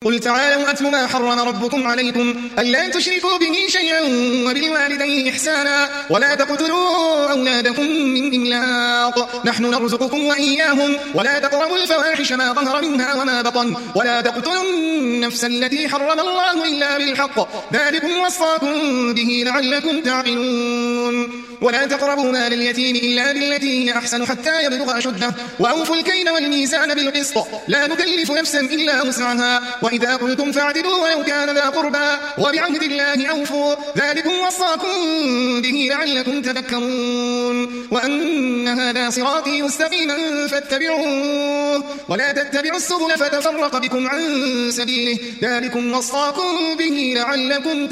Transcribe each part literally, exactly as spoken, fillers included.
قل تعالوا أتل ما حرم ربكم عليكم ألا تشركوا به شيئا وبالوالدين إحسانا ولا تقتلوا أولادكم من إملاق نحن نرزقكم وإياهم ولا تقربوا الفواحش ما ظهر منها وما بطن ولا تقتلوا النفس التي حرم الله إلا بالحق ذلكم وصاكم به لعلكم تعقلون ولا تقربوا مال اليتيم إلا بالتي هي أحسن حتى يبلغ أشده وأوفوا الكيل والميزان بالقسط لا نكلف نفسا إلا وسعها وإذا قلتم فاعدلوا ولو كان ذا قربى وبعهد الله أوفوا ذلكم وصاكم به لعلكم تذكرون وأن هذا صراطي مستقيما فاتبعوه ولا تتبعوا السبل فتفرق بكم عن سبيله ذلكم وصاكم به لعلكم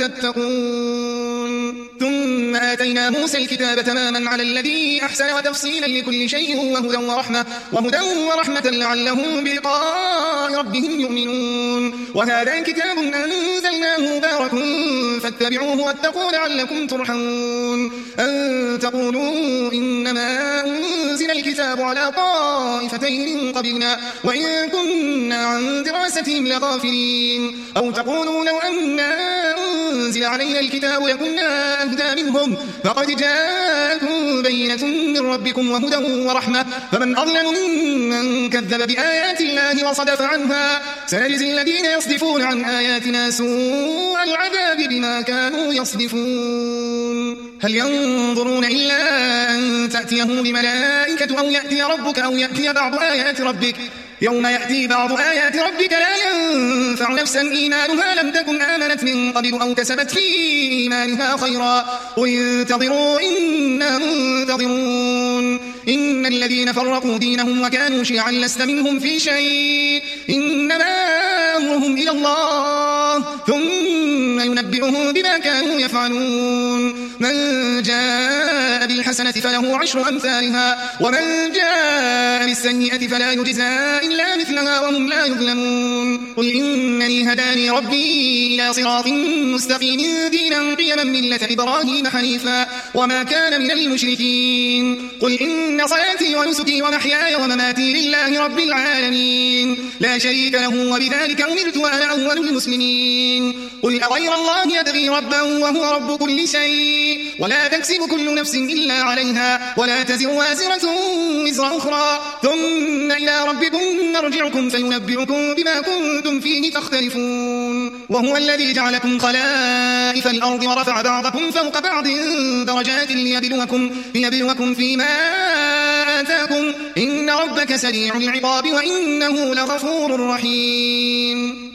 تتقون ثم آتينا موسى الكتاب تماما على الذي أحسن وتفصيلا لكل شيء وهدى ورحمة وهدى ورحمة لعلهم بلقاء ربهم يؤمنون وهذا كتاب أنزلناه مبارك فاتبعوه واتقوا لعلكم ترحمون أن تقولوا إنما أنزل الكتاب على طائفتين من قبلنا وإن كنا عن دراستهم لغافلين أو تقولوا لو أنا أنزل علينا الكتاب لكنا أهدى منهم فقد جاءكم بينة من ربكم وهدى ورحمة فمن أظلم ممن كذب بآيات الله وصدف عنها سنجزي الذين يصدفون عن آياتنا سوء العذاب بما كانوا يصدفون هل ينظرون إلا أن تأتيهم بملائكة أو يأتي ربك أو يأتي بعض آيات ربك يوم يأتي بعض آيات ربك لا ينفع نفسا إيمانها لم تكن آمنت من قبل أو كسبت في إيمانها خيرا وانتظروا إنا منتظرون إن الذين فرقوا دينهم وكانوا شيعا لست منهم في شيء إنما أمرهم إلى الله ثم ينبئهم بما كانوا يفعلون من جاء بالحسنة فله عشر أمثالها ومن جاء بالسيئة فلا يجزى إلا مثلها وهم لا يظلمون قل إنني هداني ربي إلى صراط مستقيم دينا قيما ملة إبراهيم حنيفا وما كان من المشركين قل إن صلاتي ونسكي ومحياي ومماتي لله رب العالمين لا شريك له وبذلك أمرت وأنا أول المسلمين قل أغير الله يبغي ربا وهو رب كل شيء ولا تكسب كل نفس إلا عليها ولا تزر وازرة وزر أخرى ثم إلى ربكم نرجعكم فينبئكم بما كنتم فيه تختلفون وهو الذي جعلكم خلائف الأرض ورفع بعضكم فوق بعض درجات ليبلوكم, ليبلوكم فيما آتاكم إن ربك سريع العقاب وإنه لغفور رحيم